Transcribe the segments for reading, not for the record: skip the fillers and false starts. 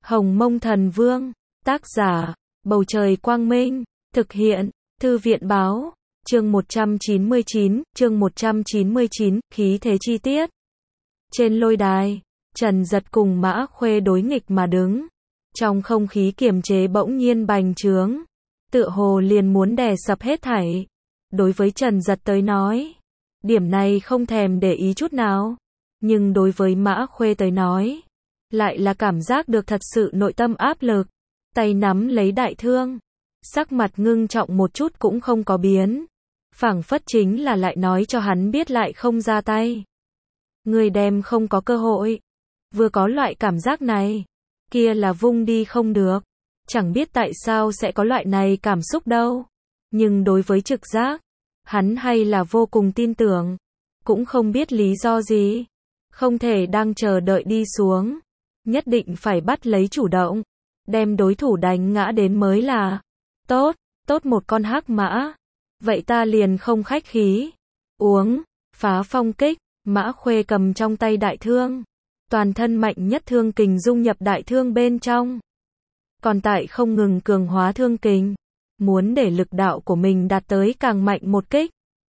Hồng Mông Thần Vương, tác giả, Bầu Trời Quang Minh, thực hiện, Thư viện Báo, chương 199, khí thế chi tiết. Trên lôi đài, Trần Dật cùng Mã Khuê đối nghịch mà đứng. Trong không khí kiềm chế bỗng nhiên bành trướng, tựa hồ liền muốn đè sập hết thảy. Đối với Trần Dật tới nói, điểm này không thèm để ý chút nào. Nhưng đối với Mã Khuê tới nói, lại là cảm giác được thật sự nội tâm áp lực. Tay nắm lấy đại thương, sắc mặt ngưng trọng một chút cũng không có biến. Phảng phất chính là lại nói cho hắn biết lại không ra tay. Người đem không có cơ hội. Vừa có loại cảm giác này, kia là vung đi không được. Chẳng biết tại sao sẽ có loại này cảm xúc đâu. Nhưng đối với trực giác, hắn hay là vô cùng tin tưởng. Cũng không biết lý do gì. Không thể đang chờ đợi đi xuống. Nhất định phải bắt lấy chủ động. Đem đối thủ đánh ngã đến mới là. Tốt một con hắc mã. Vậy ta liền không khách khí. Uống, phá phong kích. Mã Khuê cầm trong tay đại thương. Toàn thân mạnh nhất thương kình dung nhập đại thương bên trong. Còn tại không ngừng cường hóa thương kình. Muốn để lực đạo của mình đạt tới càng mạnh một kích.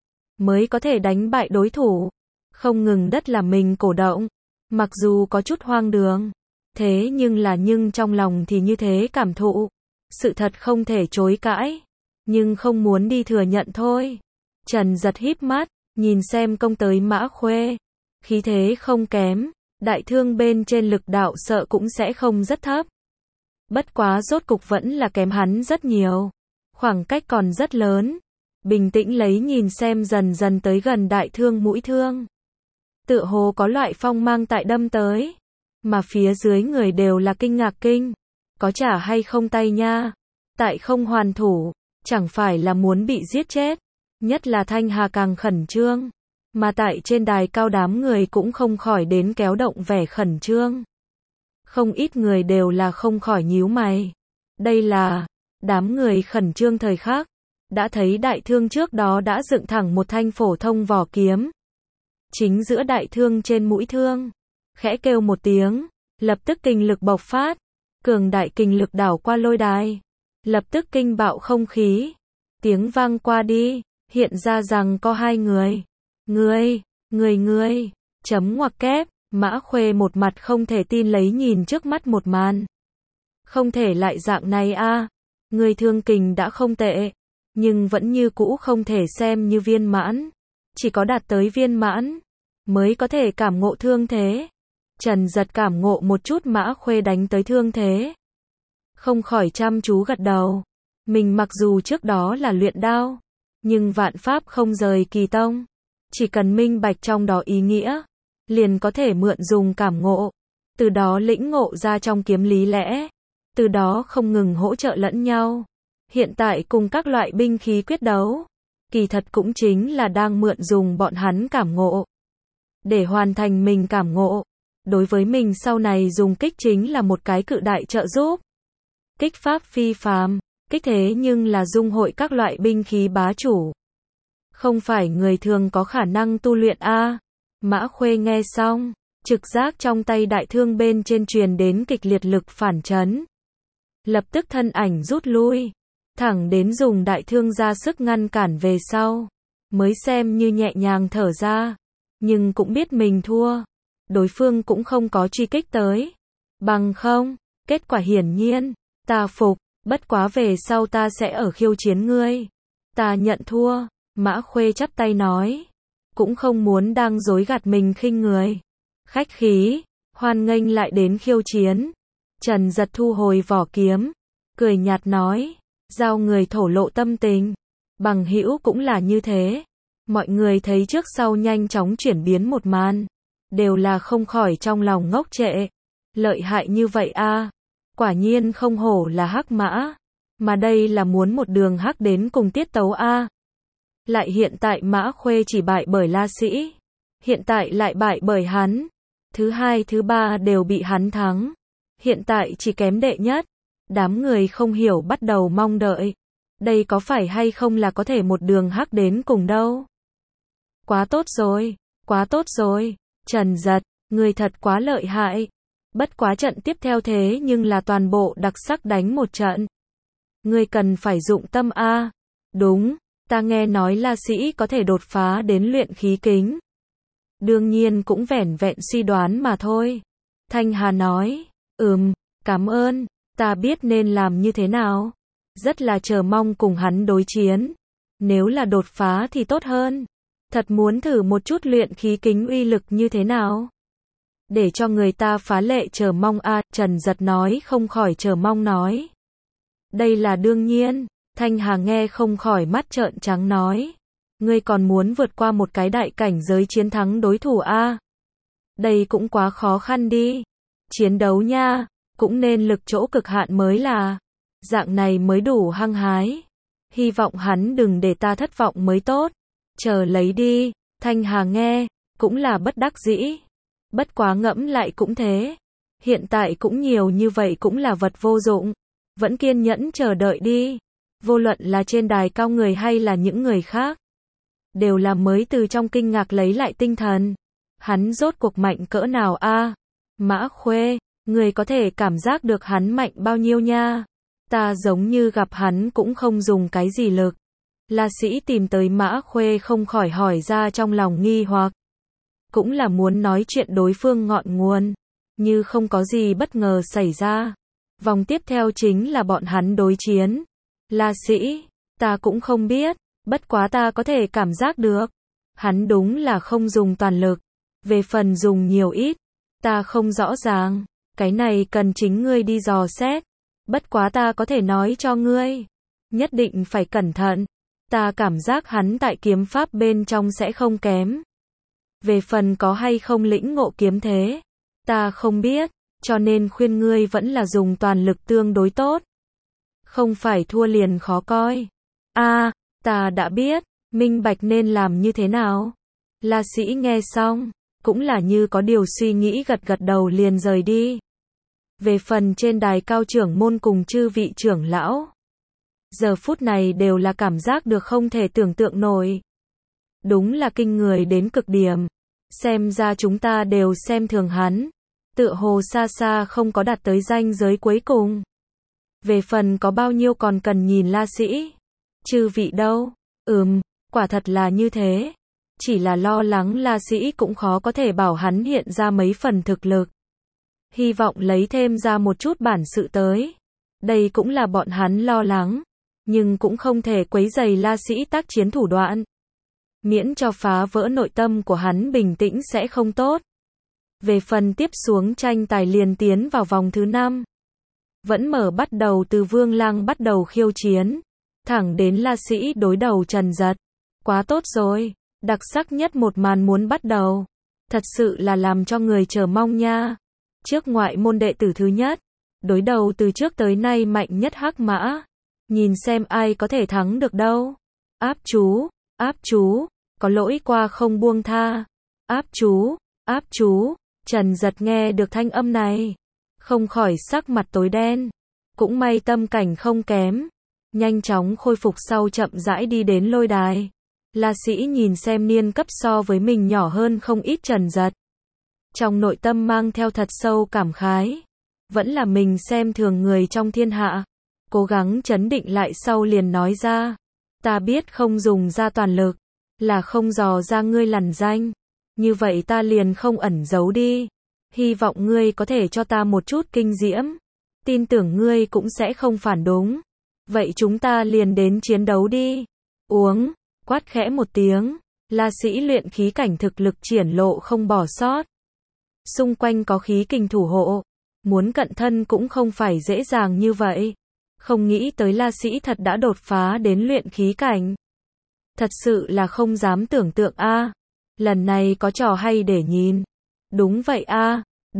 Mới có thể đánh bại đối thủ. Không ngừng đất là mình cổ động. Mặc dù có chút hoang đường. Thế nhưng trong lòng thì như thế cảm thụ. Sự thật không thể chối cãi. Nhưng không muốn đi thừa nhận thôi. Trần Dật híp mắt, nhìn xem công tới Mã Khuê. Khí thế không kém. Đại thương bên trên lực đạo sợ cũng sẽ không rất thấp. Bất quá rốt cục vẫn là kém hắn rất nhiều. Khoảng cách còn rất lớn. Bình tĩnh lấy nhìn xem dần dần tới gần đại thương mũi thương. Tựa hồ có loại phong mang tại đâm tới. Mà phía dưới người đều là kinh ngạc kinh. Có trả hay không tay nha. Tại không hoàn thủ. Chẳng phải là muốn bị giết chết. Nhất là Thanh Hà càng khẩn trương. Mà tại trên đài cao đám người cũng không khỏi đến kéo động vẻ khẩn trương. Không ít người đều là không khỏi nhíu mày. Đây là đám người khẩn trương thời khắc. Đã thấy đại thương trước đó đã dựng thẳng một thanh phổ thông vỏ kiếm. Chính giữa đại thương trên mũi thương. Khẽ kêu một tiếng. Lập tức kinh lực bộc phát. Cường đại kinh lực đảo qua lôi đài. Lập tức kinh bạo không khí. Tiếng vang qua đi. Hiện ra rằng có hai người. Người. Chấm ngoặc kép. Mã Khuê một mặt không thể tin lấy nhìn trước mắt một màn. Không thể lại dạng này a. Người thương kình đã không tệ. Nhưng vẫn như cũ không thể xem như viên mãn. Chỉ có đạt tới viên mãn. Mới có thể cảm ngộ thương thế. Trần Dật cảm ngộ một chút Mã Khuê đánh tới thương thế. Không khỏi chăm chú gật đầu. Mình mặc dù trước đó là luyện đao. Nhưng vạn pháp không rời kỳ tông. Chỉ cần minh bạch trong đó ý nghĩa. Liền có thể mượn dùng cảm ngộ. Từ đó lĩnh ngộ ra trong kiếm lý lẽ. Từ đó không ngừng hỗ trợ lẫn nhau. Hiện tại cùng các loại binh khí quyết đấu. Kỳ thật cũng chính là đang mượn dùng bọn hắn cảm ngộ. Để hoàn thành mình cảm ngộ. Đối với mình sau này dùng kích chính là một cái cự đại trợ giúp. Kích pháp phi phàm. Kích thế nhưng là dung hội các loại binh khí bá chủ. Không phải người thường có khả năng tu luyện a. Mã Khuê nghe xong. Trực giác trong tay đại thương bên trên truyền đến kịch liệt lực phản chấn. Lập tức thân ảnh rút lui. Thẳng đến dùng đại thương ra sức ngăn cản về sau. Mới xem như nhẹ nhàng thở ra. Nhưng cũng biết mình thua. Đối phương cũng không có truy kích tới. Bằng không, kết quả hiển nhiên. Ta phục, bất quá về sau ta sẽ ở khiêu chiến ngươi. Ta nhận thua. Mã Khuê chắp tay nói. Cũng không muốn đang dối gạt mình khinh người. Khách khí, hoan nghênh lại đến khiêu chiến. Trần Dật thu hồi vỏ kiếm. Cười nhạt nói. Giao người thổ lộ tâm tình. Bằng hữu cũng là như thế. Mọi người thấy trước sau nhanh chóng chuyển biến một màn. Đều là không khỏi trong lòng ngốc trệ. Lợi hại như vậy a. Quả nhiên không hổ là hắc mã. Mà đây là muốn một đường hắc đến cùng tiết tấu a. Lại hiện tại Mã Khuê chỉ bại bởi La Sĩ. Hiện tại lại bại bởi hắn. Thứ hai thứ ba đều bị hắn thắng. Hiện tại chỉ kém đệ nhất. Đám người không hiểu bắt đầu mong đợi. Đây có phải hay không là có thể một đường hắc đến cùng đâu. Quá tốt rồi. Trần Dật, người thật quá lợi hại. Bất quá trận tiếp theo thế nhưng là toàn bộ đặc sắc đánh một trận. Ngươi cần phải dụng tâm a. Đúng, ta nghe nói La Sĩ có thể đột phá đến luyện khí kính. Đương nhiên cũng vẻn vẹn suy đoán mà thôi. Thanh Hà nói, cảm ơn, ta biết nên làm như thế nào. Rất là chờ mong cùng hắn đối chiến. Nếu là đột phá thì tốt hơn. Thật muốn thử một chút luyện khí kính uy lực như thế nào. Để cho người ta phá lệ chờ mong a. Trần Giật nói không khỏi chờ mong nói. Đây là đương nhiên. Thanh Hà nghe không khỏi mắt trợn trắng nói. Ngươi còn muốn vượt qua một cái đại cảnh giới chiến thắng đối thủ a? Đây cũng quá khó khăn đi. Chiến đấu nha, cũng nên lực chỗ cực hạn mới là. Dạng này mới đủ hăng hái. Hy vọng hắn đừng để ta thất vọng mới tốt. Chờ lấy đi. Thanh Hà nghe, cũng là bất đắc dĩ. Bất quá ngẫm lại cũng thế. Hiện tại cũng nhiều như vậy cũng là vật vô dụng. Vẫn kiên nhẫn chờ đợi đi. Vô luận là trên đài cao người hay là những người khác. Đều là mới từ trong kinh ngạc lấy lại tinh thần. Hắn rốt cuộc mạnh cỡ nào a? Mã Khuê, người có thể cảm giác được hắn mạnh bao nhiêu nha? Ta giống như gặp hắn cũng không dùng cái gì lực. La Sĩ tìm tới Mã Khuê không khỏi hỏi ra trong lòng nghi hoặc. Cũng là muốn nói chuyện đối phương ngọn nguồn. Như không có gì bất ngờ xảy ra. Vòng tiếp theo chính là bọn hắn đối chiến. La Sĩ, ta cũng không biết. Bất quá ta có thể cảm giác được. Hắn đúng là không dùng toàn lực. Về phần dùng nhiều ít. Ta không rõ ràng. Cái này cần chính ngươi đi dò xét. Bất quá ta có thể nói cho ngươi. Nhất định phải cẩn thận. Ta cảm giác hắn tại kiếm pháp bên trong sẽ không kém. Về phần có hay không lĩnh ngộ kiếm thế. Ta không biết. Cho nên khuyên ngươi vẫn là dùng toàn lực tương đối tốt. Không phải thua liền khó coi. Ta đã biết. Minh bạch nên làm như thế nào. La Sĩ nghe xong. Cũng là như có điều suy nghĩ gật gật đầu liền rời đi. Về phần trên đài cao trưởng môn cùng chư vị trưởng lão. Giờ phút này đều là cảm giác được không thể tưởng tượng nổi. Đúng là kinh người đến cực điểm. Xem ra chúng ta đều xem thường hắn. Tựa hồ xa xa không có đạt tới ranh giới cuối cùng. Về phần có bao nhiêu còn cần nhìn La Sĩ. Chư vị đâu? Quả thật là như thế. Chỉ là lo lắng La Sĩ cũng khó có thể bảo hắn hiện ra mấy phần thực lực. Hy vọng lấy thêm ra một chút bản sự tới. Đây cũng là bọn hắn lo lắng. Nhưng cũng không thể quấy rầy La Sĩ tác chiến thủ đoạn. Miễn cho phá vỡ nội tâm của hắn bình tĩnh sẽ không tốt. Về phần tiếp xuống tranh tài liền tiến vào vòng thứ 5. Vẫn mở bắt đầu từ Vương Lăng bắt đầu khiêu chiến. Thẳng đến La Sĩ đối đầu Trần Giật. Quá tốt rồi. Đặc sắc nhất một màn muốn bắt đầu. Thật sự là làm cho người chờ mong nha. Trước ngoại môn đệ tử thứ nhất. Đối đầu từ trước tới nay mạnh nhất Hắc Mã. Nhìn xem ai có thể thắng được đâu. Áp chú. Có lỗi qua không buông tha. Áp chú. Trần Giật nghe được thanh âm này. Không khỏi sắc mặt tối đen. Cũng may tâm cảnh không kém. Nhanh chóng khôi phục sau chậm rãi đi đến lôi đài. La Sĩ nhìn xem niên cấp so với mình nhỏ hơn không ít Trần Giật. Trong nội tâm mang theo thật sâu cảm khái. Vẫn là mình xem thường người trong thiên hạ. Cố gắng trấn định lại sau liền nói ra. Ta biết không dùng ra toàn lực. Là không dò ra ngươi lằn danh. Như vậy ta liền không ẩn giấu đi. Hy vọng ngươi có thể cho ta một chút kinh diễm. Tin tưởng ngươi cũng sẽ không phản đúng. Vậy chúng ta liền đến chiến đấu đi. Uống. Quát khẽ một tiếng. La Sĩ luyện khí cảnh thực lực triển lộ không bỏ sót. Xung quanh có khí kình thủ hộ. Muốn cận thân cũng không phải dễ dàng như vậy. Không nghĩ tới La Sĩ thật đã đột phá đến luyện khí cảnh. Thật sự là không dám tưởng tượng a. Lần này có trò hay để nhìn. Đúng vậy a.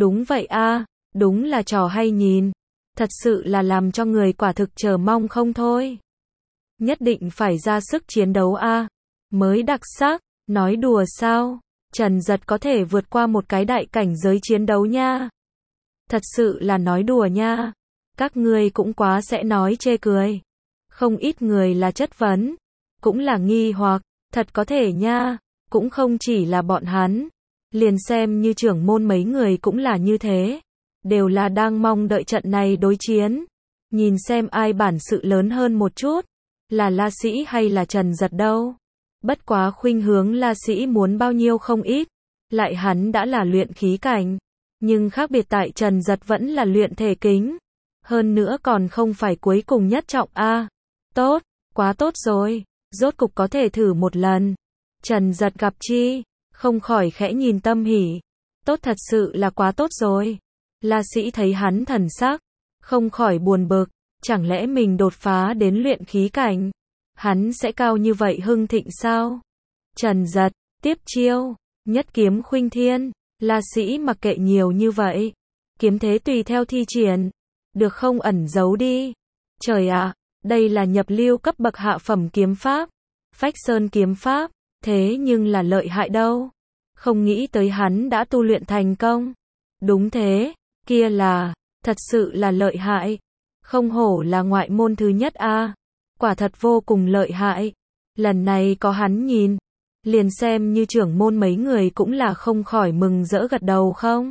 Đúng là trò hay nhìn. Thật sự là làm cho người quả thực chờ mong không thôi. Nhất định phải ra sức chiến đấu a. Mới đặc sắc. Nói đùa sao? Trần Giật có thể vượt qua một cái đại cảnh giới chiến đấu nha. Thật sự là nói đùa nha. Các ngươi cũng quá sẽ nói chê cười. Không ít người là chất vấn. Cũng là nghi hoặc. Thật có thể nha. Cũng không chỉ là bọn hắn. Liền xem như trưởng môn mấy người cũng là như thế. đều là đang mong đợi trận này đối chiến. Nhìn xem ai bản sự lớn hơn một chút, là La Sĩ hay là Trần Giật đâu. Bất quá khuynh hướng La Sĩ muốn bao nhiêu không ít, lại hắn đã là luyện khí cảnh, nhưng khác biệt tại Trần Giật vẫn là luyện thể kính. Hơn nữa còn không phải cuối cùng nhất trọng a. Tốt, quá tốt rồi, rốt cục có thể thử một lần. Trần Giật gặp chi, không khỏi khẽ nhìn tâm hỉ. Tốt thật sự là quá tốt rồi. La Sĩ thấy hắn thần sắc, không khỏi buồn bực, chẳng lẽ mình đột phá đến luyện khí cảnh, hắn sẽ cao như vậy hưng thịnh sao? Trần Giật, tiếp chiêu, nhất kiếm khuynh thiên. La Sĩ mặc kệ nhiều như vậy, kiếm thế tùy theo thi triển, được không ẩn giấu đi. Trời ạ, đây là nhập lưu cấp bậc hạ phẩm kiếm pháp, Phách Sơn kiếm pháp, thế nhưng là lợi hại đâu. Không nghĩ tới hắn đã tu luyện thành công. Đúng thế, kia là, thật sự là lợi hại. Không hổ là ngoại môn thứ nhất a, quả thật vô cùng lợi hại. Lần này có hắn nhìn, liền xem như trưởng môn mấy người cũng là không khỏi mừng rỡ gật đầu không.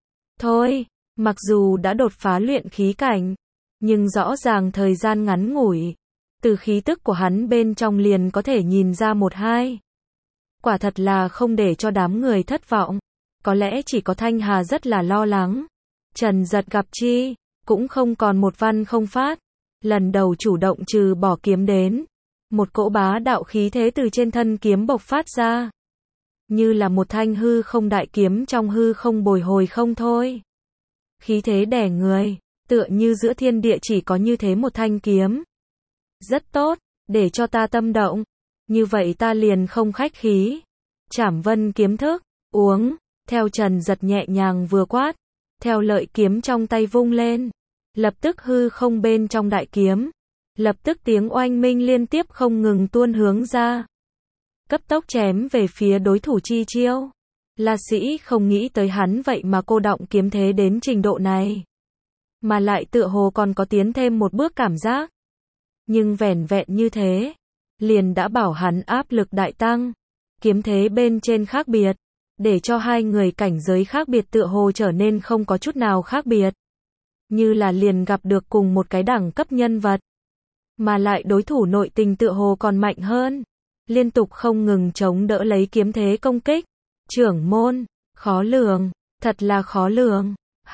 Thôi, mặc dù đã đột phá luyện khí cảnh, nhưng rõ ràng thời gian ngắn ngủi, từ khí tức của hắn bên trong liền có thể nhìn ra một hai. Quả thật là không để cho đám người thất vọng. Có lẽ chỉ có Thanh Hà rất là lo lắng. Trần Giật gặp chi, cũng không còn một văn không phát. Lần đầu chủ động trừ bỏ kiếm đến. Một cỗ bá đạo khí thế từ trên thân kiếm bộc phát ra. Như là một thanh hư không đại kiếm trong hư không bồi hồi không thôi. Khí thế đè người, tựa như giữa thiên địa chỉ có như thế một thanh kiếm. Rất tốt, để cho ta tâm động. Như vậy ta liền không khách khí. Trảm Vân kiếm thức, uống, theo Trần Giật nhẹ nhàng vừa quát, theo lợi kiếm trong tay vung lên, lập tức hư không bên trong đại kiếm, lập tức tiếng oanh minh liên tiếp không ngừng tuôn hướng ra. Cấp tốc chém về phía đối thủ chi chiêu. La Sĩ không nghĩ tới hắn vậy mà cô động kiếm thế đến trình độ này. Mà lại tựa hồ còn có tiến thêm một bước cảm giác. Nhưng vẻn vẹn như thế, liền đã bảo hắn áp lực đại tăng. Kiếm thế bên trên khác biệt, để cho hai người cảnh giới khác biệt tựa hồ trở nên không có chút nào khác biệt. Như là liền gặp được cùng một cái đẳng cấp nhân vật. Mà lại đối thủ nội tình tựa hồ còn mạnh hơn. Liên tục không ngừng chống đỡ lấy kiếm thế công kích. Trưởng môn, khó lường, thật là khó lường.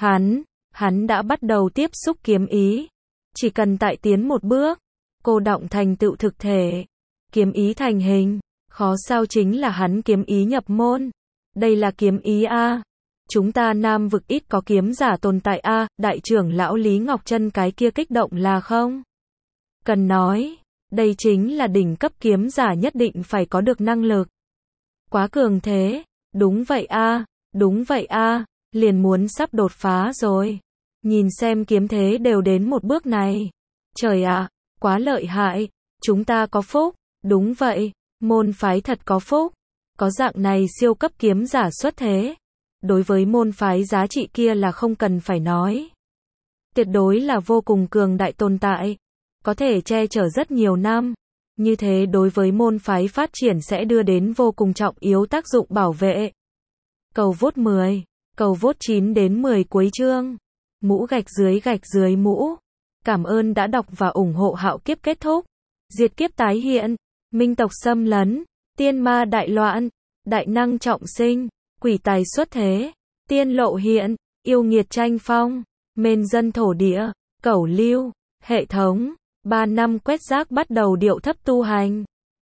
Hắn đã bắt đầu tiếp xúc kiếm ý. Chỉ cần tại tiến một bước, cô động thành tựu thực thể. Kiếm ý thành hình, khó sao chính là hắn kiếm ý nhập môn. Đây là kiếm ý a. Chúng ta Nam vực ít có kiếm giả tồn tại a, đại trưởng lão Lý Ngọc Trân cái kia kích động là không? Cần nói, đây chính là đỉnh cấp kiếm giả nhất định phải có được năng lực. Quá cường thế, đúng vậy a, đúng vậy a, liền muốn sắp đột phá rồi. Nhìn xem kiếm thế đều đến một bước này. Trời ạ, quá lợi hại, chúng ta có phúc, đúng vậy, môn phái thật có phúc. Có dạng này siêu cấp kiếm giả xuất thế. Đối với môn phái giá trị kia là không cần phải nói. Tuyệt đối là vô cùng cường đại tồn tại. Có thể che chở rất nhiều năm. Như thế đối với môn phái phát triển sẽ đưa đến vô cùng trọng yếu tác dụng bảo vệ. Cầu vote 10, cầu vote 9 đến 10 cuối chương. Mũ gạch dưới mũ. Cảm ơn đã đọc và ủng hộ Hạo Kiếp kết thúc. Diệt kiếp tái hiện. Minh tộc xâm lấn. Tiên ma đại loạn. Đại năng trọng sinh. Quỷ tài xuất thế. Tiên lộ hiện. Yêu nghiệt tranh phong. Mên dân thổ địa. Cẩu lưu. Hệ thống. 3 năm quét rác bắt đầu điệu thấp tu hành.